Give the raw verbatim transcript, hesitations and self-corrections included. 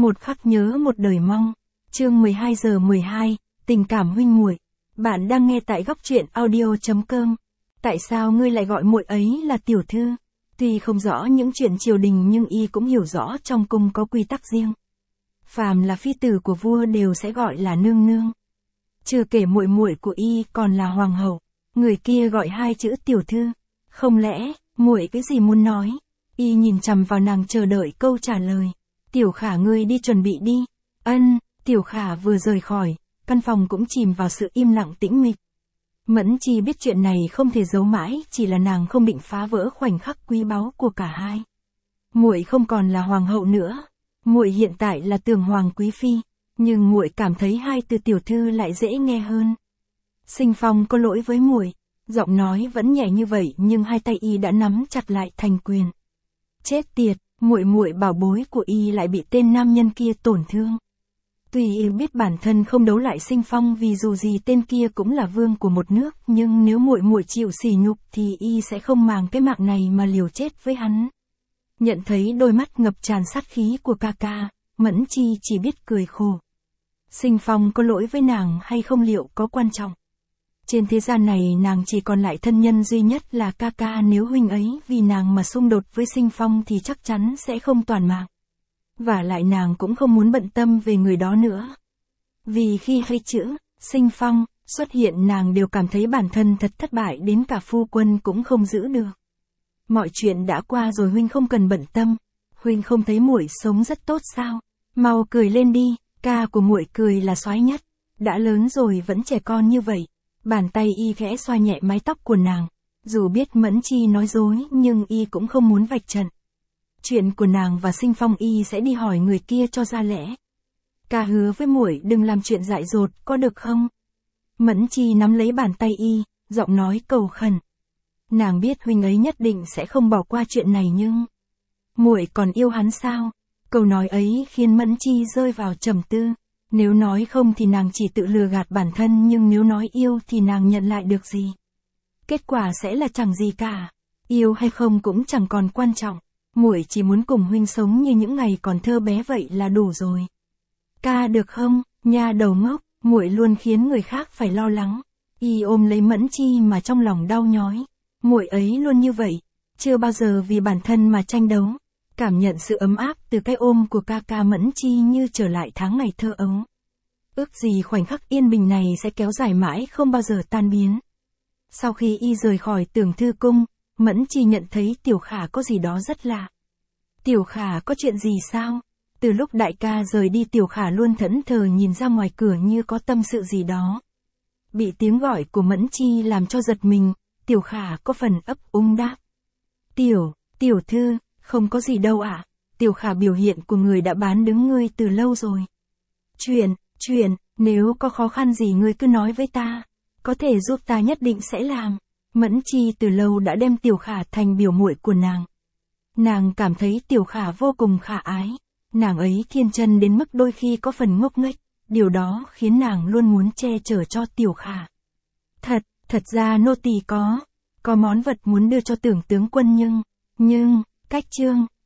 Một khắc nhớ một đời mong. Chương mười hai giờ mười hai, tình cảm huynh muội. Bạn đang nghe tại góc truyện audio chấm com. Tại sao ngươi lại gọi muội ấy là tiểu thư? Tuy không rõ những chuyện triều đình nhưng y cũng hiểu rõ trong cung có quy tắc riêng. Phàm là phi tử của vua đều sẽ gọi là nương nương. Chưa kể muội muội của y còn là hoàng hậu, người kia gọi hai chữ tiểu thư. Không lẽ, muội cái gì muốn nói? Y nhìn chằm vào nàng chờ đợi câu trả lời. Tiểu Khả ngươi đi chuẩn bị đi. Ân, Tiểu Khả vừa rời khỏi, căn phòng cũng chìm vào sự im lặng tĩnh mịch. Mẫn Chi biết chuyện này không thể giấu mãi, chỉ là nàng không định phá vỡ khoảnh khắc quý báu của cả hai. Muội không còn là hoàng hậu nữa, muội hiện tại là Tường Hoàng quý phi, nhưng muội cảm thấy hai từ tiểu thư lại dễ nghe hơn. Sinh Phong có lỗi với muội, giọng nói vẫn nhẹ như vậy nhưng hai tay y đã nắm chặt lại thành quyền. Chết tiệt, muội muội bảo bối của y lại bị tên nam nhân kia tổn thương. Tuy y biết bản thân không đấu lại Sinh Phong vì dù gì tên kia cũng là vương của một nước, nhưng nếu muội muội chịu sỉ nhục thì y sẽ không màng cái mạng này mà liều chết với hắn. Nhận thấy đôi mắt ngập tràn sát khí của ca ca, Mẫn Chi chỉ biết cười khổ. Sinh Phong có lỗi với nàng hay không liệu có quan trọng? Trên thế gian này nàng chỉ còn lại thân nhân duy nhất là ca ca, nếu huynh ấy vì nàng mà xung đột với Sinh Phong thì chắc chắn sẽ không toàn mạng. Và lại nàng cũng không muốn bận tâm về người đó nữa. Vì khi hai chữ, Sinh Phong, xuất hiện nàng đều cảm thấy bản thân thật thất bại đến cả phu quân cũng không giữ được. Mọi chuyện đã qua rồi huynh không cần bận tâm. Huynh không thấy muội sống rất tốt sao? Mau cười lên đi, ca của muội cười là soái nhất. Đã lớn rồi vẫn trẻ con như vậy. Bàn tay y khẽ xoa nhẹ mái tóc của nàng. Dù biết Mẫn Chi nói dối nhưng y cũng không muốn vạch trần. Chuyện của nàng và Sinh Phong y sẽ đi hỏi người kia cho ra lẽ. Ca hứa với muội đừng làm chuyện dại dột, có được không? Mẫn Chi nắm lấy bàn tay y, giọng nói cầu khẩn. Nàng biết huynh ấy nhất định sẽ không bỏ qua chuyện này nhưng... muội còn yêu hắn sao? Câu nói ấy khiến Mẫn Chi rơi vào trầm tư. Nếu nói không thì nàng chỉ tự lừa gạt bản thân, nhưng nếu nói yêu thì nàng nhận lại được gì? Kết quả sẽ là chẳng gì cả. Yêu hay không cũng chẳng còn quan trọng. Muội chỉ muốn cùng huynh sống như những ngày còn thơ bé vậy là đủ rồi. Ca được không, nha đầu ngốc, muội luôn khiến người khác phải lo lắng. Y ôm lấy Mẫn Chi mà trong lòng đau nhói. Muội ấy luôn như vậy, chưa bao giờ vì bản thân mà tranh đấu. Cảm nhận sự ấm áp từ cái ôm của ca ca, Mẫn Chi như trở lại tháng ngày thơ ấu. Ước gì khoảnh khắc yên bình này sẽ kéo dài mãi không bao giờ tan biến. Sau khi y rời khỏi Tưởng Thư Cung, Mẫn Chi nhận thấy Tiểu Khả có gì đó rất lạ. Tiểu Khả có chuyện gì sao? Từ lúc đại ca rời đi Tiểu Khả luôn thẫn thờ nhìn ra ngoài cửa như có tâm sự gì đó. Bị tiếng gọi của Mẫn Chi làm cho giật mình, Tiểu Khả có phần ấp úng đáp. Tiểu, tiểu thư, không có gì đâu ạ. À? Tiểu Khả biểu hiện của người đã bán đứng ngươi từ lâu rồi. Chuyện, chuyện, nếu có khó khăn gì ngươi cứ nói với ta. Có thể giúp ta nhất định sẽ làm. Mẫn Chi từ lâu đã đem Tiểu Khả thành biểu muội của nàng. Nàng cảm thấy Tiểu Khả vô cùng khả ái. Nàng ấy thiên chân đến mức đôi khi có phần ngốc nghếch. Điều đó khiến nàng luôn muốn che chở cho Tiểu Khả. Thật, thật ra nô tỳ có. Có món vật muốn đưa cho Tưởng tướng quân nhưng... Nhưng, cách trương,